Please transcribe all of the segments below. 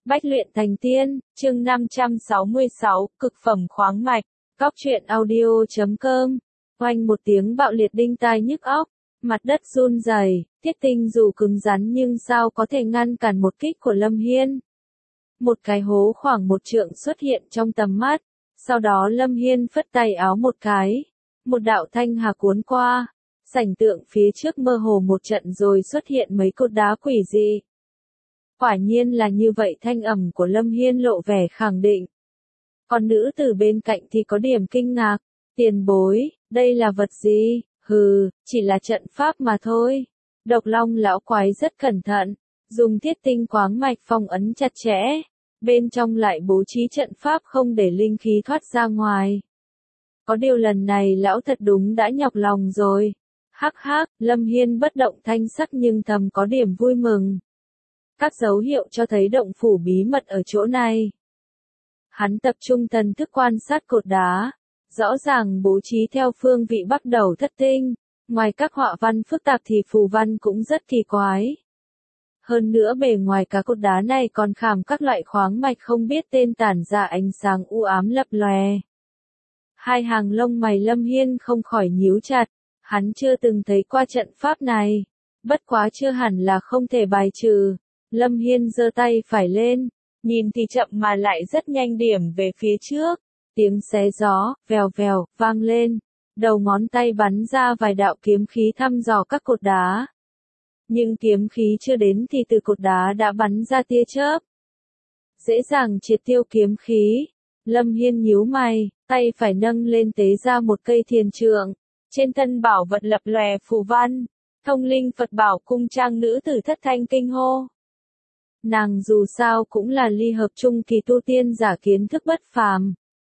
Bách luyện thành tiên, chương 566, cực phẩm khoáng mạch, góc truyện audio.com. Oanh một tiếng bạo liệt đinh tai nhức óc, mặt đất run rẩy, Thiết Tinh dù cứng rắn nhưng sao có thể ngăn cản một kích của Lâm Hiên. Một cái hố khoảng 1 trượng xuất hiện trong tầm mắt, sau đó Lâm Hiên phất tay áo một cái, một đạo thanh hà cuốn qua, cảnh tượng phía trước mơ hồ một trận rồi xuất hiện mấy cột đá quỷ dị. Quả nhiên là như vậy, thanh âm của Lâm Hiên lộ vẻ khẳng định. Còn nữ tử bên cạnh thì có điểm kinh ngạc, tiền bối, đây là vật gì? Hừ, chỉ là trận pháp mà thôi. Độc Long lão quái rất cẩn thận, dùng thiết tinh khoáng mạch phong ấn chặt chẽ, bên trong lại bố trí trận pháp không để linh khí thoát ra ngoài. Có điều lần này lão thật đúng đã nhọc lòng rồi. Hắc hắc, Lâm Hiên bất động thanh sắc nhưng thầm có điểm vui mừng. Các dấu hiệu cho thấy động phủ bí mật ở chỗ này. Hắn tập trung thần thức quan sát cột đá, rõ ràng bố trí theo phương vị bắt đầu thất tinh, ngoài các họa văn phức tạp thì phù văn cũng rất kỳ quái. Hơn nữa bề ngoài các cột đá này còn khảm các loại khoáng mạch không biết tên tản ra ánh sáng u ám lập lòe. Hai hàng lông mày Lâm Hiên không khỏi nhíu chặt, hắn chưa từng thấy qua trận pháp này, bất quá chưa hẳn là không thể bài trừ. Lâm Hiên giơ tay phải lên, nhìn thì chậm mà lại rất nhanh điểm về phía trước, tiếng xé gió, vèo vèo, vang lên, đầu ngón tay bắn ra vài đạo kiếm khí thăm dò các cột đá. Nhưng kiếm khí chưa đến thì từ cột đá đã bắn ra tia chớp. Dễ dàng triệt tiêu kiếm khí, Lâm Hiên nhíu mày, tay phải nâng lên tế ra một cây thiền trượng, trên thân bảo vật lập lòe phù văn, thông linh Phật bảo cung trang nữ tử thất thanh kinh hô. Nàng dù sao cũng là ly hợp trung kỳ tu tiên giả kiến thức bất phàm.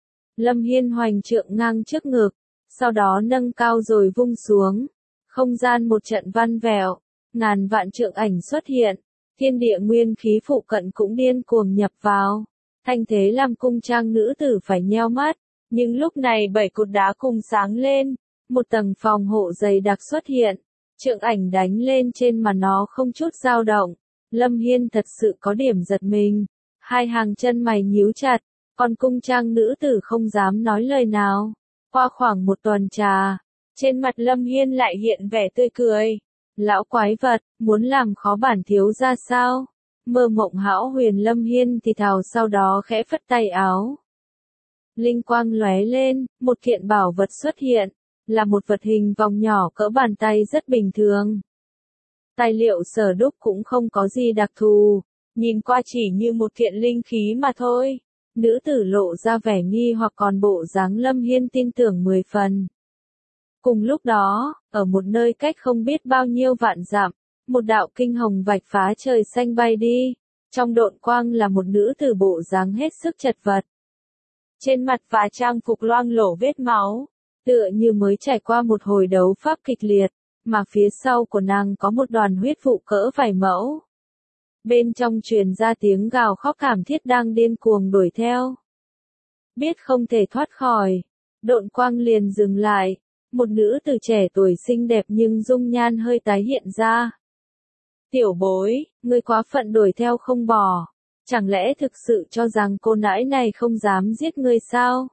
Lâm Hiên hoành trượng ngang trước ngực, sau đó nâng cao rồi vung xuống. Không gian một trận văn vẹo, ngàn vạn trượng ảnh xuất hiện, thiên địa nguyên khí phụ cận cũng điên cuồng nhập vào. Thanh thế làm cung trang nữ tử phải nheo mắt, nhưng lúc này 7 cột đá cùng sáng lên, một tầng phòng hộ dày đặc xuất hiện, trượng ảnh đánh lên trên mà nó không chút dao động. Lâm Hiên thật sự có điểm giật mình, hai hàng chân mày nhíu chặt, còn cung trang nữ tử không dám nói lời nào. Qua khoảng một tuần trà, trên mặt Lâm Hiên lại hiện vẻ tươi cười. Lão quái vật, muốn làm khó bản thiếu ra sao? Mơ mộng hão huyền Lâm Hiên thì thào, sau đó khẽ phất tay áo. Linh quang lóe lên, một kiện bảo vật xuất hiện, là một vật hình vòng nhỏ cỡ bàn tay rất bình thường. Tài liệu sở đúc cũng không có gì đặc thù, nhìn qua chỉ như một kiện linh khí mà thôi. Nữ tử lộ ra vẻ nghi hoặc, còn bộ dáng Lâm Hiên tin tưởng 10 phần. Cùng lúc đó, ở một nơi cách không biết bao nhiêu vạn dặm, một đạo kinh hồng vạch phá trời xanh bay đi, trong độn quang là một nữ tử bộ dáng hết sức chật vật. Trên mặt và trang phục loang lổ vết máu, tựa như mới trải qua một hồi đấu pháp kịch liệt. Mà phía sau của nàng có một đoàn huyết vụ cỡ vài mẫu. Bên trong truyền ra tiếng gào khóc thảm thiết đang điên cuồng đuổi theo. Biết không thể thoát khỏi, độn quang liền dừng lại, một nữ tử trẻ tuổi xinh đẹp nhưng dung nhan hơi tái hiện ra. Tiểu bối, ngươi quá phận đuổi theo không bỏ, chẳng lẽ thực sự cho rằng cô nãi này không dám giết ngươi sao?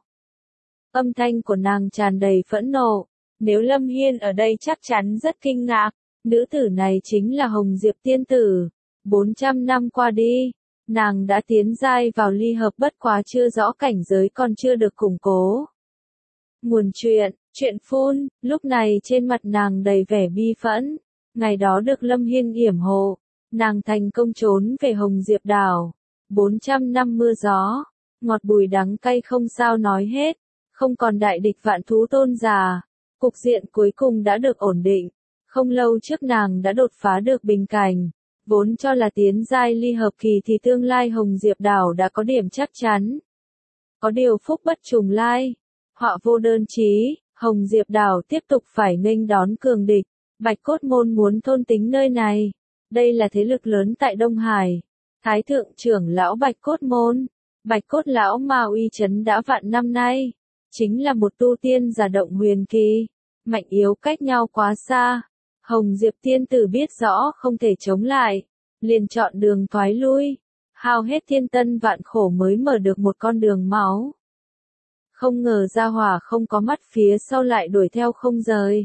Âm thanh của nàng tràn đầy phẫn nộ. Nếu Lâm Hiên ở đây chắc chắn rất kinh ngạc, nữ tử này chính là Hồng Diệp tiên tử. 400 năm qua đi, nàng đã tiến giai vào ly hợp, bất quá chưa rõ cảnh giới còn chưa được củng cố. Nguồn chuyện phun, lúc này trên mặt nàng đầy vẻ bi phẫn. Ngày đó được Lâm Hiên yểm hộ, nàng thành công trốn về Hồng Diệp đảo. 400 năm mưa gió, ngọt bùi đắng cay không sao nói hết, không còn đại địch vạn thú tôn giả. Cục diện cuối cùng đã được ổn định, không lâu trước nàng đã đột phá được bình cảnh, vốn cho là tiến giai ly hợp kỳ thì tương lai Hồng Diệp đảo đã có điểm chắc chắn. Có điều phúc bất trùng lai, họa vô đơn chí, Hồng Diệp đảo tiếp tục phải nghênh đón cường địch, Bạch Cốt môn muốn thôn tính nơi này. Đây là thế lực lớn tại Đông Hải, Thái thượng trưởng lão Bạch Cốt môn, Bạch Cốt lão Ma uy chấn đã vạn năm nay. Chính là một tu tiên giả động huyền kỳ, mạnh yếu cách nhau quá xa. Hồng Diệp tiên tử biết rõ không thể chống lại, liền chọn đường thoái lui. hao hết thiên tân vạn khổ mới mở được một con đường máu. Không ngờ gia hỏa không có mắt phía sau lại đuổi theo không rời.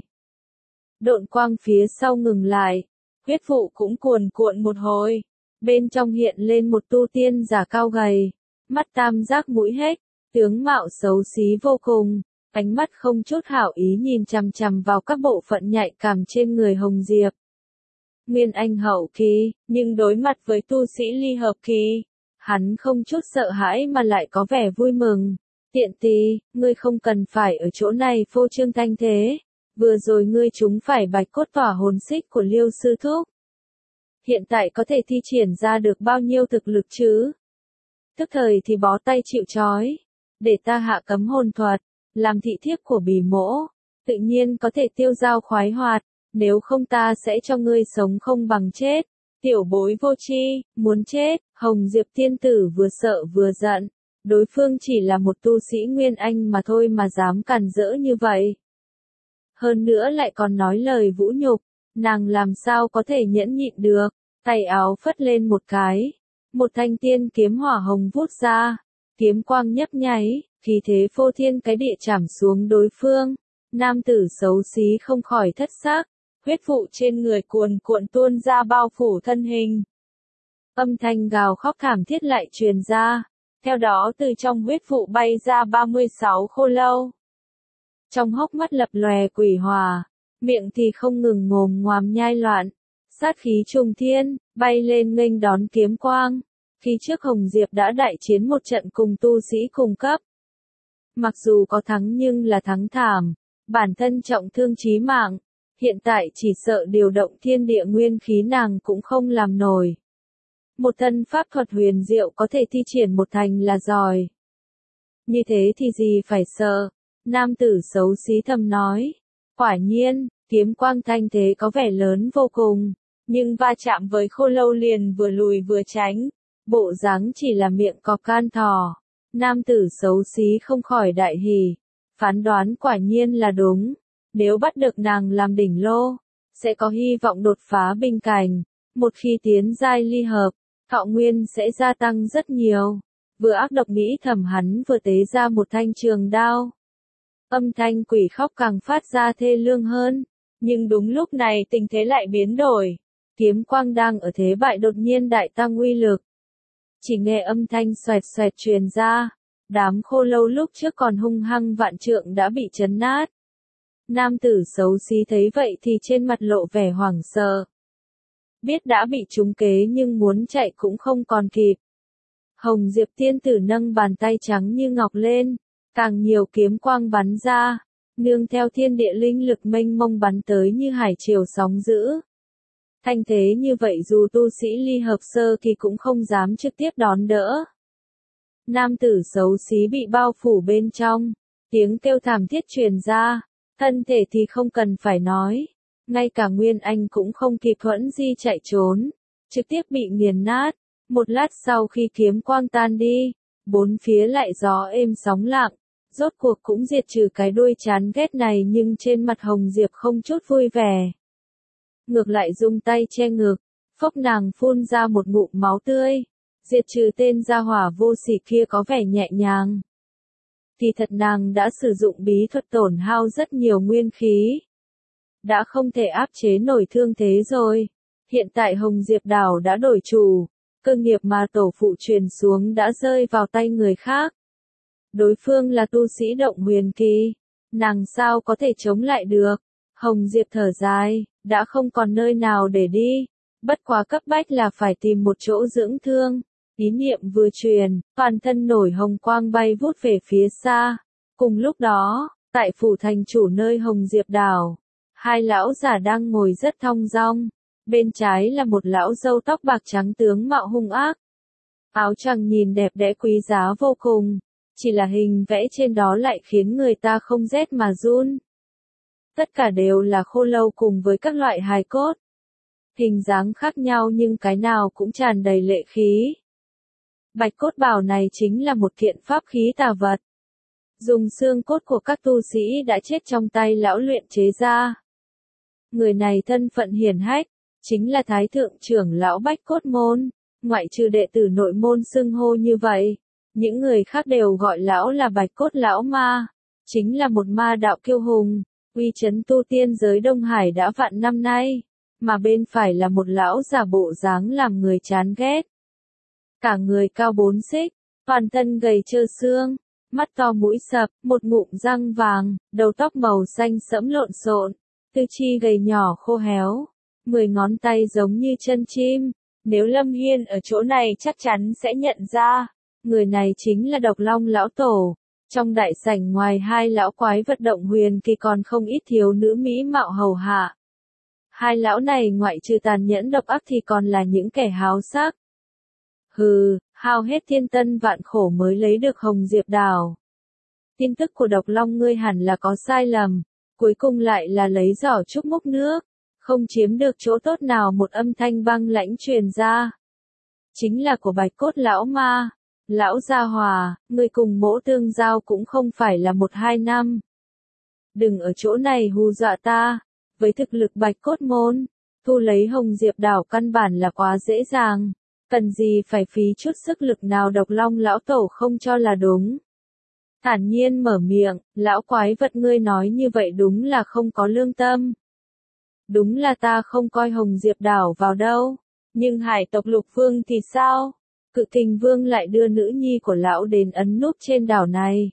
Độn quang phía sau ngừng lại, huyết vụ cũng cuồn cuộn một hồi. Bên trong hiện lên một tu tiên giả cao gầy, mắt tam giác mũi hết, tướng mạo xấu xí vô cùng, ánh mắt không chút hảo ý nhìn chằm chằm vào các bộ phận nhạy cảm trên người Hồng Diệp. Nguyên Anh hậu kỳ, nhưng đối mặt với tu sĩ ly hợp kỳ, hắn không chút sợ hãi mà lại có vẻ vui mừng. Tiện tì, ngươi không cần phải ở chỗ này phô trương thanh thế, vừa rồi ngươi trúng phải bạch cốt tỏa hồn xích của Liêu sư thúc. Hiện tại có thể thi triển ra được bao nhiêu thực lực chứ? Tức thời thì bó tay chịu trói, để ta hạ cấm hồn thuật, làm thị thiếp của bỉ mỗ, tự nhiên có thể tiêu dao khoái hoạt, nếu không ta sẽ cho ngươi sống không bằng chết. Tiểu bối vô tri, muốn chết. Hồng Diệp tiên tử vừa sợ vừa giận, đối phương chỉ là một tu sĩ Nguyên Anh mà thôi mà dám càn rỡ như vậy. Hơn nữa lại còn nói lời vũ nhục, nàng làm sao có thể nhẫn nhịn được, tay áo phất lên một cái, một thanh tiên kiếm hỏa hồng vút ra, kiếm quang nhấp nháy, khí thế phô thiên cái địa chảm xuống đối phương. Nam tử xấu xí không khỏi thất xác, huyết vụ trên người cuồn cuộn tuôn ra bao phủ thân hình. Âm thanh gào khóc thảm thiết lại truyền ra, theo đó từ trong huyết vụ bay ra 36 khô lâu. Trong hốc mắt lập lòe quỷ hòa, miệng thì không ngừng ngồm ngoàm nhai loạn, sát khí trùng thiên, bay lên nghênh đón kiếm quang. Khi trước Hồng Diệp đã đại chiến một trận cùng tu sĩ cùng cấp. Mặc dù có thắng nhưng là thắng thảm, bản thân trọng thương chí mạng, hiện tại chỉ sợ điều động thiên địa nguyên khí nàng cũng không làm nổi. Một thân pháp thuật huyền diệu có thể thi triển một thành là giỏi. Như thế thì gì phải sợ, nam tử xấu xí thầm nói. Quả nhiên, kiếm quang thanh thế có vẻ lớn vô cùng, nhưng va chạm với khô lâu liền vừa lùi vừa tránh, bộ dáng chỉ là miệng cọp can thỏ. Nam tử xấu xí không khỏi đại hỉ, phán đoán quả nhiên là đúng, nếu bắt được nàng làm đỉnh lô, sẽ có hy vọng đột phá bình cảnh, một khi tiến giai ly hợp, thọ nguyên sẽ gia tăng rất nhiều. Vừa ác độc nghĩ thầm hắn vừa tế ra một thanh trường đao. Âm thanh quỷ khóc càng phát ra thê lương hơn, nhưng đúng lúc này tình thế lại biến đổi, kiếm quang đang ở thế bại đột nhiên đại tăng uy lực. Chỉ nghe âm thanh xoẹt xoẹt truyền ra, đám khô lâu lúc trước còn hung hăng vạn trượng đã bị chấn nát. Nam tử xấu xí thấy vậy thì trên mặt lộ vẻ hoảng sợ. Biết đã bị trúng kế nhưng muốn chạy cũng không còn kịp. Hồng Diệp tiên tử nâng bàn tay trắng như ngọc lên, càng nhiều kiếm quang bắn ra, nương theo thiên địa linh lực mênh mông bắn tới như hải triều sóng dữ. Thanh thế như vậy dù tu sĩ ly hợp sơ thì cũng không dám trực tiếp đón đỡ. Nam tử xấu xí bị bao phủ bên trong, tiếng kêu thảm thiết truyền ra, thân thể thì không cần phải nói, ngay cả Nguyên Anh cũng không kịp thuẫn di chạy trốn, trực tiếp bị nghiền nát. Một lát sau khi kiếm quang tan đi, bốn phía lại gió êm sóng lặng, rốt cuộc cũng diệt trừ cái đuôi chán ghét này, nhưng trên mặt Hồng Diệp không chút vui vẻ. Ngược lại dùng tay che ngực, phốc nàng phun ra một ngụm máu tươi, diệt trừ tên gia hỏa vô sỉ kia có vẻ nhẹ nhàng. Kỳ thật nàng đã sử dụng bí thuật tổn hao rất nhiều nguyên khí. Đã không thể áp chế nổi thương thế rồi. Hiện tại Hồng Diệp đảo đã đổi chủ, cơ nghiệp mà tổ phụ truyền xuống đã rơi vào tay người khác. Đối phương là tu sĩ động huyền kỳ, nàng sao có thể chống lại được. Hồng Diệp thở dài, đã không còn nơi nào để đi, bất quá cấp bách là phải tìm một chỗ dưỡng thương. Ý niệm vừa truyền, toàn thân nổi hồng quang bay vút về phía xa. Cùng lúc đó, tại phủ thành chủ nơi Hồng Diệp đảo, hai lão già đang ngồi rất thong dong. Bên trái là một lão râu tóc bạc trắng tướng mạo hung ác. Áo choàng nhìn đẹp đẽ quý giá vô cùng, chỉ là hình vẽ trên đó lại khiến người ta không rét mà run. Tất cả đều là khô lâu cùng với các loại hài cốt. Hình dáng khác nhau nhưng cái nào cũng tràn đầy lệ khí. Bạch cốt bào này chính là một kiện pháp khí tà vật. Dùng xương cốt của các tu sĩ đã chết trong tay lão luyện chế ra. Người này thân phận hiển hách, chính là Thái thượng trưởng lão Bách Cốt Môn, ngoại trừ đệ tử nội môn xưng hô như vậy, những người khác đều gọi lão là Bạch Cốt Lão Ma, chính là một ma đạo kiêu hùng, uy chấn tu tiên giới Đông Hải đã vạn năm nay, mà bên phải là một lão già bộ dáng làm người chán ghét. Cả người cao 4 xích, toàn thân gầy trơ xương, mắt to mũi sập, một ngụm răng vàng, đầu tóc màu xanh sẫm lộn xộn, tư chi gầy nhỏ khô héo, 10 ngón tay giống như chân chim. Nếu Lâm Hiên ở chỗ này chắc chắn sẽ nhận ra, người này chính là Độc Long Lão Tổ. Trong đại sảnh ngoài hai lão quái vật động huyền kỳ còn không ít thiếu nữ mỹ mạo hầu hạ. Hai lão này ngoại trừ tàn nhẫn độc ác thì còn là những kẻ háo sắc. Hừ, hao hết thiên tân vạn khổ mới lấy được Hồng Diệp Đào. Tin tức của Độc Long ngươi hẳn là có sai lầm, cuối cùng lại là lấy giỏ trúc múc nước, không chiếm được chỗ tốt nào. Một âm thanh băng lãnh truyền ra. Chính là của Bạch Cốt Lão Ma. Lão Gia Hòa, ngươi cùng Mỗ tương giao cũng không phải là 1-2 năm. Đừng ở chỗ này hù dọa ta, với thực lực Bạch Cốt môn, thu lấy Hồng Diệp Đảo căn bản là quá dễ dàng, cần gì phải phí chút sức lực nào. Độc Long Lão Tổ không cho là đúng. Thản nhiên mở miệng, lão quái vật ngươi nói như vậy đúng là không có lương tâm. Đúng là ta không coi Hồng Diệp Đảo vào đâu, nhưng hải tộc Lục Vương thì sao? Cự Kình Vương lại đưa nữ nhi của lão đến ấn núp trên đảo này.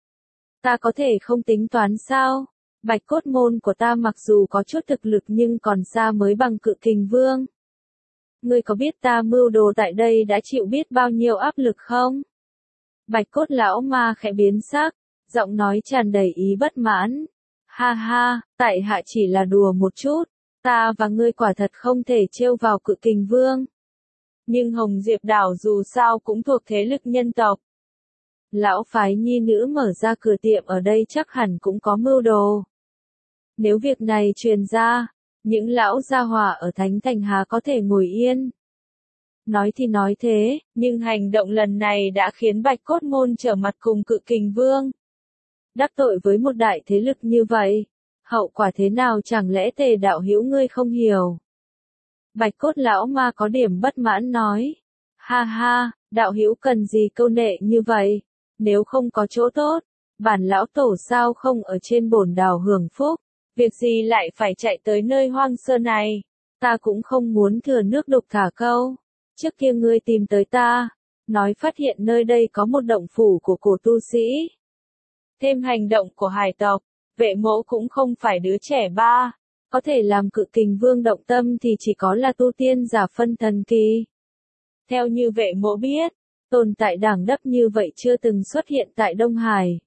Ta có thể không tính toán sao? Bạch Cốt môn của ta mặc dù có chút thực lực nhưng còn xa mới bằng Cự Kình Vương. Ngươi có biết ta mưu đồ tại đây đã chịu biết bao nhiêu áp lực không? Bạch Cốt Lão Ma khẽ biến sắc, giọng nói tràn đầy ý bất mãn. Ha ha, tại hạ chỉ là đùa một chút, ta và ngươi quả thật không thể trêu vào Cự Kình Vương. Nhưng Hồng Diệp Đảo dù sao cũng thuộc thế lực nhân tộc. Lão phái nhi nữ mở ra cửa tiệm ở đây chắc hẳn cũng có mưu đồ. Nếu việc này truyền ra, những lão gia hỏa ở Thánh Thành Hà có thể ngồi yên. Nói thì nói thế, nhưng hành động lần này đã khiến Bạch Cốt môn trở mặt cùng Cự Kình Vương. Đắc tội với một đại thế lực như vậy, hậu quả thế nào chẳng lẽ Tề đạo hữu ngươi không hiểu? Bạch Cốt Lão Ma có điểm bất mãn nói. Ha ha, đạo hữu cần gì câu nệ như vậy? Nếu không có chỗ tốt, bản lão tổ sao không ở trên bổn đảo hưởng phúc? Việc gì lại phải chạy tới nơi hoang sơ này? Ta cũng không muốn thừa nước đục thả câu. Trước kia ngươi tìm tới ta, nói phát hiện nơi đây có một động phủ của cổ tu sĩ. Thêm hành động của hải tộc, Vệ Mỗ cũng không phải đứa trẻ ba. Có thể làm Cự Kình Vương động tâm thì chỉ có là tu tiên giả phân thần kỳ. Theo như Vệ Mỗ biết, tồn tại đẳng cấp như vậy chưa từng xuất hiện tại Đông Hải.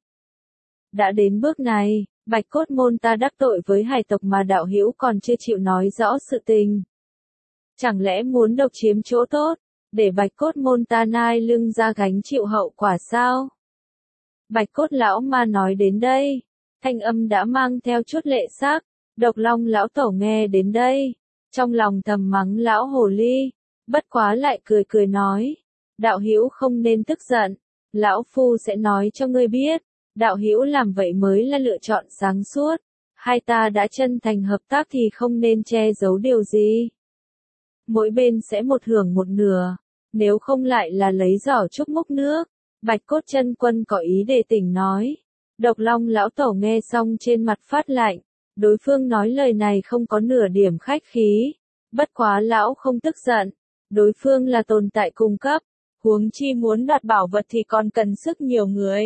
Đã đến bước này, Bạch Cốt môn ta đắc tội với hải tộc mà đạo hữu còn chưa chịu nói rõ sự tình. Chẳng lẽ muốn độc chiếm chỗ tốt, để Bạch Cốt môn ta nai lưng ra gánh chịu hậu quả sao? Bạch Cốt Lão Ma nói đến đây, thanh âm đã mang theo chút lệ sắc. Độc Long Lão Tổ nghe đến đây, trong lòng thầm mắng lão hồ ly, bất quá lại cười cười nói, đạo hữu không nên tức giận, lão phu sẽ nói cho ngươi biết, đạo hữu làm vậy mới là lựa chọn sáng suốt, hai ta đã chân thành hợp tác thì không nên che giấu điều gì. Mỗi bên sẽ một hưởng một nửa, nếu không lại là lấy giỏ trúc múc nước. Bạch Cốt Chân Quân có ý đề tỉnh nói. Độc Long Lão Tổ nghe xong trên mặt phát lạnh. Đối phương nói lời này không có nửa điểm khách khí. Bất quá lão không tức giận. Đối phương là tồn tại cung cấp. Huống chi muốn đoạt bảo vật thì còn cần sức nhiều người.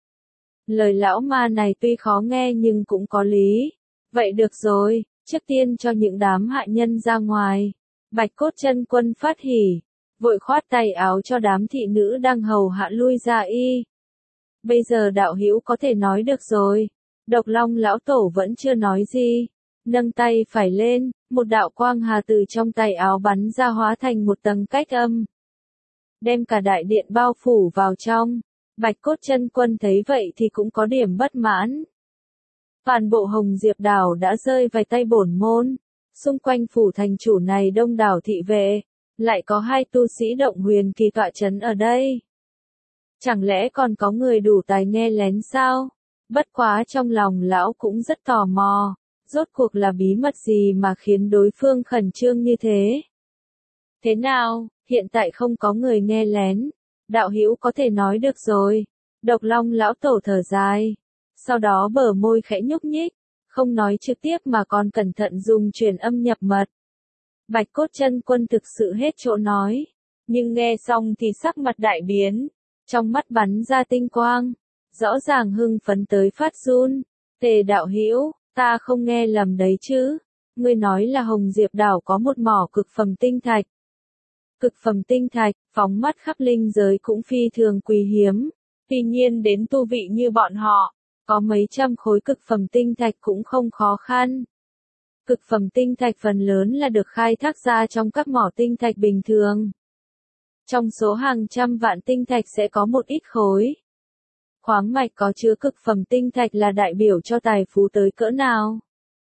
Lời lão ma này tuy khó nghe nhưng cũng có lý. Vậy được rồi, trước tiên cho những đám hạ nhân ra ngoài. Bạch Cốt Chân Quân phát hỉ. Vội khoát tay áo cho đám thị nữ đang hầu hạ lui ra y. Bây giờ đạo hữu có thể nói được rồi. Độc Long Lão Tổ vẫn chưa nói gì. Nâng tay phải lên, một đạo quang hà từ trong tay áo bắn ra hóa thành một tầng cách âm. Đem cả đại điện bao phủ vào trong. Bạch Cốt Chân Quân thấy vậy thì cũng có điểm bất mãn. Toàn bộ Hồng Diệp Đảo đã rơi vào tay bổn môn. Xung quanh phủ thành chủ này đông đảo thị vệ. Lại có hai tu sĩ động huyền kỳ tọa chấn ở đây. Chẳng lẽ còn có người đủ tài nghe lén sao? Bất quá trong lòng lão cũng rất tò mò. Rốt cuộc là bí mật gì mà khiến đối phương khẩn trương như thế? Thế nào, hiện tại không có người nghe lén, đạo hữu có thể nói được rồi. Độc Long lão tổ thở dài, sau đó bờ môi khẽ nhúc nhích, không nói trực tiếp mà còn cẩn thận dùng truyền âm nhập mật. Bạch Cốt Chân Quân thực sự hết chỗ nói, nhưng nghe xong thì sắc mặt đại biến, trong mắt bắn ra tinh quang, rõ ràng hưng phấn tới phát run. Tề đạo hữu, ta không nghe lầm đấy chứ? Ngươi nói là Hồng Diệp đảo có một mỏ cực phẩm tinh thạch. Cực phẩm tinh thạch, phóng mắt khắp linh giới cũng phi thường quý hiếm. Tuy nhiên đến tu vị như bọn họ, có mấy trăm khối cực phẩm tinh thạch cũng không khó khăn. Cực phẩm tinh thạch phần lớn là được khai thác ra trong các mỏ tinh thạch bình thường. Trong số hàng trăm vạn tinh thạch sẽ có một ít khối. Khoáng mạch có chứa cực phẩm tinh thạch là đại biểu cho tài phú tới cỡ nào.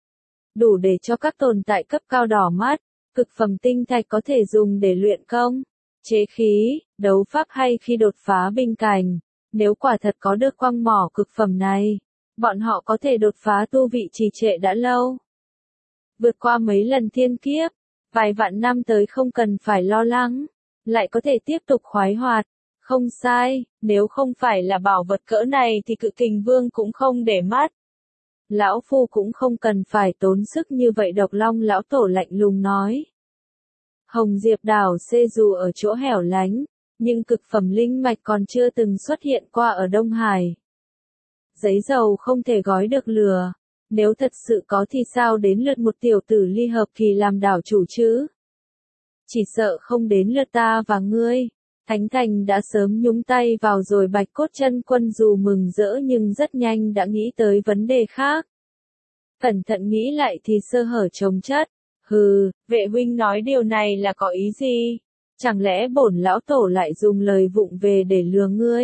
Đủ để cho các tồn tại cấp cao đỏ mắt. Cực phẩm tinh thạch có thể dùng để luyện công, chế khí, đấu pháp hay khi đột phá bình cảnh. Nếu quả thật có được quang mỏ cực phẩm này, bọn họ có thể đột phá tu vị trì trệ đã lâu. Vượt qua mấy lần thiên kiếp, vài vạn năm tới không cần phải lo lắng, lại có thể tiếp tục khoái hoạt. Không sai, nếu không phải là bảo vật cỡ này thì Cự Kình Vương cũng không để mắt. Lão Phu cũng không cần phải tốn sức như vậy. Độc Long lão tổ lạnh lùng nói. Hồng Diệp đảo xê dù ở chỗ hẻo lánh, nhưng cực phẩm linh mạch còn chưa từng xuất hiện qua ở Đông Hải. Giấy dầu không thể gói được lửa, nếu thật sự có thì sao đến lượt một tiểu tử ly hợp kỳ làm đảo chủ chứ? Chỉ sợ không đến lượt ta và ngươi. Thánh Thành đã sớm nhúng tay vào rồi. Bạch Cốt Chân Quân dù mừng rỡ nhưng rất nhanh đã nghĩ tới vấn đề khác. Cẩn thận nghĩ lại thì sơ hở chồng chất. Hừ, vệ huynh nói điều này là có ý gì? Chẳng lẽ bổn lão tổ lại dùng lời vụng về để lừa ngươi?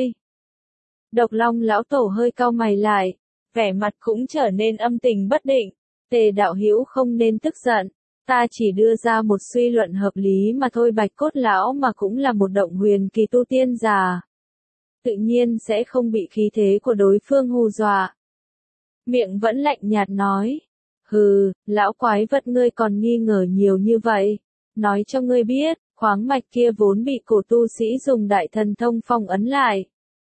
Độc Long lão tổ hơi cau mày lại, vẻ mặt cũng trở nên âm tình bất định. Tề đạo hữu không nên tức giận, ta chỉ đưa ra một suy luận hợp lý mà thôi. Bạch Cốt lão mà cũng là một động huyền kỳ tu tiên già, tự nhiên sẽ không bị khí thế của đối phương hù dọa. Miệng vẫn lạnh nhạt nói, hừ, lão quái vật ngươi còn nghi ngờ nhiều như vậy. Nói cho ngươi biết, khoáng mạch kia vốn bị cổ tu sĩ dùng đại thần thông phong ấn lại.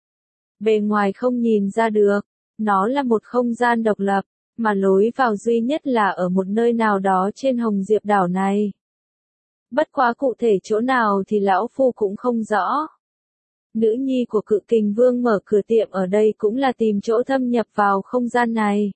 Bề ngoài không nhìn ra được, nó là một không gian độc lập, mà lối vào duy nhất là ở một nơi nào đó trên Hồng Diệp đảo này. Bất quá cụ thể chỗ nào thì lão phu cũng không rõ. Nữ nhi của Cự Kình Vương mở cửa tiệm ở đây cũng là tìm chỗ thâm nhập vào không gian này.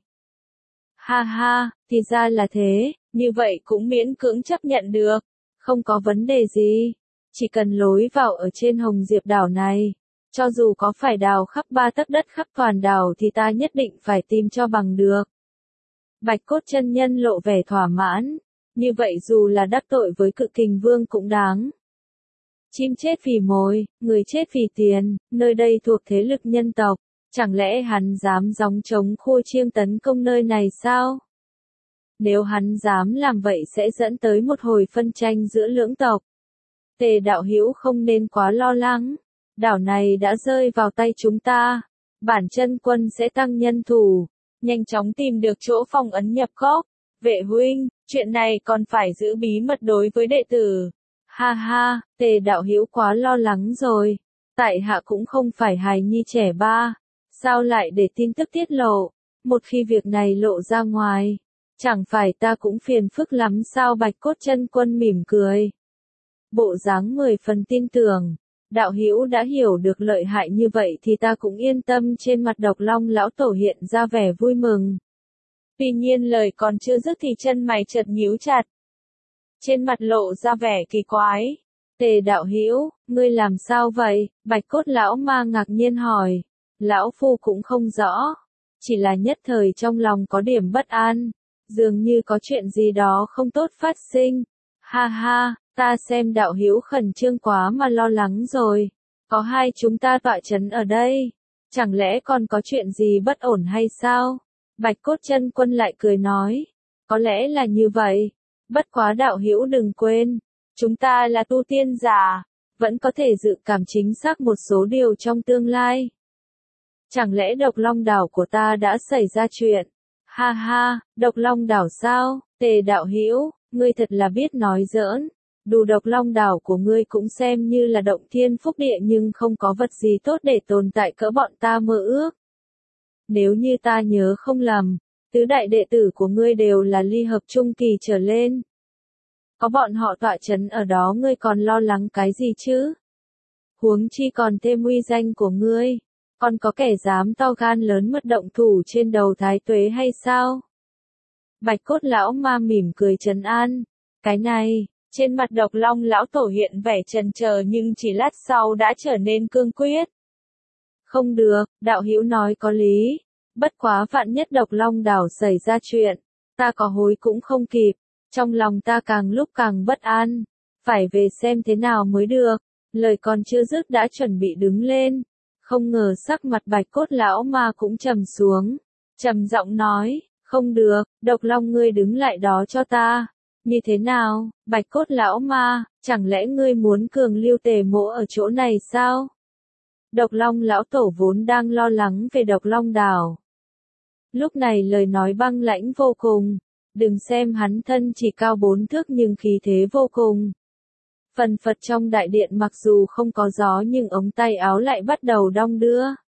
Ha ha, thì ra là thế, như vậy cũng miễn cưỡng chấp nhận được, không có vấn đề gì. Chỉ cần lối vào ở trên Hồng Diệp đảo này, cho dù có phải đào khắp 3 tấc đất khắp toàn đảo thì ta nhất định phải tìm cho bằng được. Bạch Cốt chân nhân lộ vẻ thỏa mãn, như vậy dù là đắc tội với Cự Kình Vương cũng đáng. Chim chết vì mồi, người chết vì tiền, nơi đây thuộc thế lực nhân tộc, chẳng lẽ hắn dám gióng trống khua chiêng tấn công nơi này sao? Nếu hắn dám làm vậy sẽ dẫn tới một hồi phân tranh giữa lưỡng tộc. Tề đạo hữu không nên quá lo lắng, đảo này đã rơi vào tay chúng ta, bản chân quân sẽ tăng nhân thủ, nhanh chóng tìm được chỗ phong ấn nhập cốc. Vệ huynh, chuyện này còn phải giữ bí mật đối với đệ tử. Ha ha, Tề đạo hữu quá lo lắng rồi, tại hạ cũng không phải hài nhi trẻ ba, sao lại để tin tức tiết lộ, một khi việc này lộ ra ngoài, chẳng phải ta cũng phiền phức lắm sao? Bạch Cốt chân quân mỉm cười, bộ dáng 10 phần tin tưởng. Đạo hữu đã hiểu được lợi hại như vậy thì ta cũng yên tâm. Trên mặt Độc Long lão tổ hiện ra vẻ vui mừng. Tuy nhiên lời còn chưa dứt thì chân mày chợt nhíu chặt, trên mặt lộ ra vẻ kỳ quái. Tề đạo hữu, ngươi làm sao vậy? Bạch Cốt lão ma ngạc nhiên hỏi. Lão phu cũng không rõ, chỉ là nhất thời trong lòng có điểm bất an, dường như có chuyện gì đó không tốt phát sinh. Ha ha, ta xem đạo hữu khẩn trương quá mà lo lắng rồi. Có hai chúng ta tọa trấn ở đây, chẳng lẽ còn có chuyện gì bất ổn hay sao? Bạch Cốt chân quân lại cười nói, có lẽ là như vậy. Bất quá đạo hữu đừng quên, chúng ta là tu tiên giả, vẫn có thể dự cảm chính xác một số điều trong tương lai. Chẳng lẽ Độc Long đảo của ta đã xảy ra chuyện? Ha ha, Độc Long đảo sao? Tề đạo hữu, ngươi thật là biết nói giỡn. Dù độc long đảo của ngươi cũng xem như là động thiên phúc địa nhưng không có vật gì tốt để tồn tại cỡ bọn ta mơ ước. Nếu như ta nhớ không lầm, tứ đại đệ tử của ngươi đều là ly hợp trung kỳ trở lên. Có bọn họ tọa chấn ở đó ngươi còn lo lắng cái gì chứ? Huống chi còn thêm uy danh của ngươi, còn có kẻ dám to gan lớn mật động thủ trên đầu Thái Tuế hay sao? Bạch cốt lão ma mỉm cười trấn an, cái này, trên mặt độc long lão tổ hiện vẻ chần chờ nhưng chỉ lát sau đã trở nên cương quyết. Không được, đạo hữu nói có lý, bất quá vạn nhất độc long đảo xảy ra chuyện, ta có hối cũng không kịp, trong lòng ta càng lúc càng bất an, phải về xem thế nào mới được, lời còn chưa dứt đã chuẩn bị đứng lên, không ngờ sắc mặt bạch cốt lão ma cũng trầm xuống, trầm giọng nói, không được, độc long ngươi đứng lại đó cho ta. Như thế nào, bạch cốt lão ma, chẳng lẽ ngươi muốn cường lưu tề mỗ ở chỗ này sao? Độc long lão tổ vốn đang lo lắng về độc long đảo. Lúc này lời nói băng lãnh vô cùng, đừng xem hắn thân chỉ cao 4 thước nhưng khí thế vô cùng. Phần phật trong đại điện mặc dù không có gió nhưng ống tay áo lại bắt đầu đong đưa.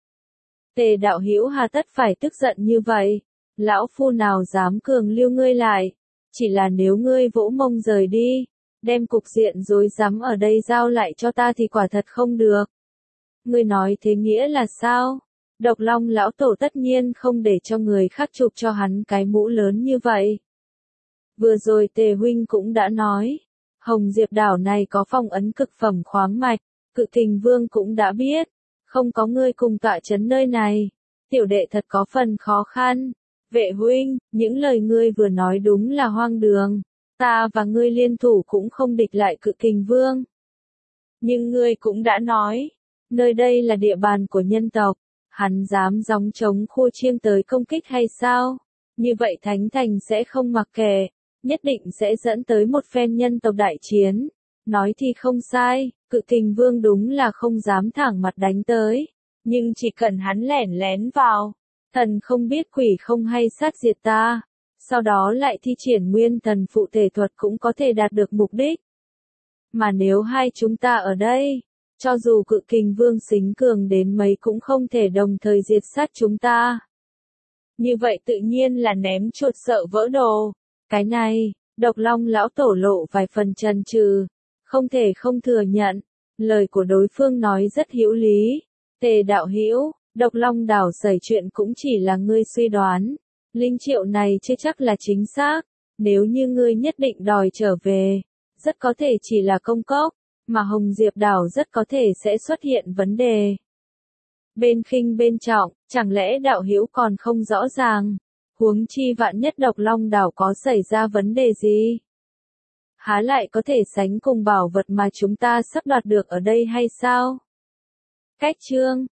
Tề đạo hữu hà tất phải tức giận như vậy, lão phu nào dám cường lưu ngươi lại. Chỉ là nếu ngươi vỗ mông rời đi, đem cục diện rối rắm ở đây giao lại cho ta thì quả thật không được. Ngươi nói thế nghĩa là sao? Độc long lão tổ tất nhiên không để cho người khác chụp cho hắn cái mũ lớn như vậy. Vừa rồi Tề huynh cũng đã nói, Hồng Diệp đảo này có phong ấn cực phẩm khoáng mạch, Cự Kình Vương cũng đã biết, không có ngươi cùng tọa chấn nơi này, tiểu đệ thật có phần khó khăn. Vệ huynh, những lời ngươi vừa nói đúng là hoang đường, ta và ngươi liên thủ cũng không địch lại Cự Kình Vương. Nhưng ngươi cũng đã nói, nơi đây là địa bàn của nhân tộc, hắn dám gióng trống khua chiêng tới công kích hay sao? Như vậy Thánh Thành sẽ không mặc kệ, nhất định sẽ dẫn tới một phen nhân tộc đại chiến. Nói thì không sai, Cự Kình Vương đúng là không dám thẳng mặt đánh tới, nhưng chỉ cần hắn lẻn lén vào, thần không biết quỷ không hay sát diệt ta, sau đó lại thi triển nguyên thần phụ thể thuật cũng có thể đạt được mục đích. Mà nếu hai chúng ta ở đây, cho dù Cự Kình Vương xính cường đến mấy cũng không thể đồng thời diệt sát chúng ta. Như vậy tự nhiên là ném chuột sợ vỡ đồ. Cái này, độc long lão tổ lộ vài phần chần chừ, không thể không thừa nhận, lời của đối phương nói rất hữu lý. Tề đạo hữu, độc long đảo xảy chuyện cũng chỉ là ngươi suy đoán, linh triệu này chưa chắc là chính xác, nếu như ngươi nhất định đòi trở về, rất có thể chỉ là công cốc, mà Hồng Diệp đảo rất có thể sẽ xuất hiện vấn đề. Bên khinh bên trọng, chẳng lẽ đạo hữu còn không rõ ràng, huống chi vạn nhất độc long đảo có xảy ra vấn đề gì? Há lại có thể sánh cùng bảo vật mà chúng ta sắp đoạt được ở đây hay sao? Cách chương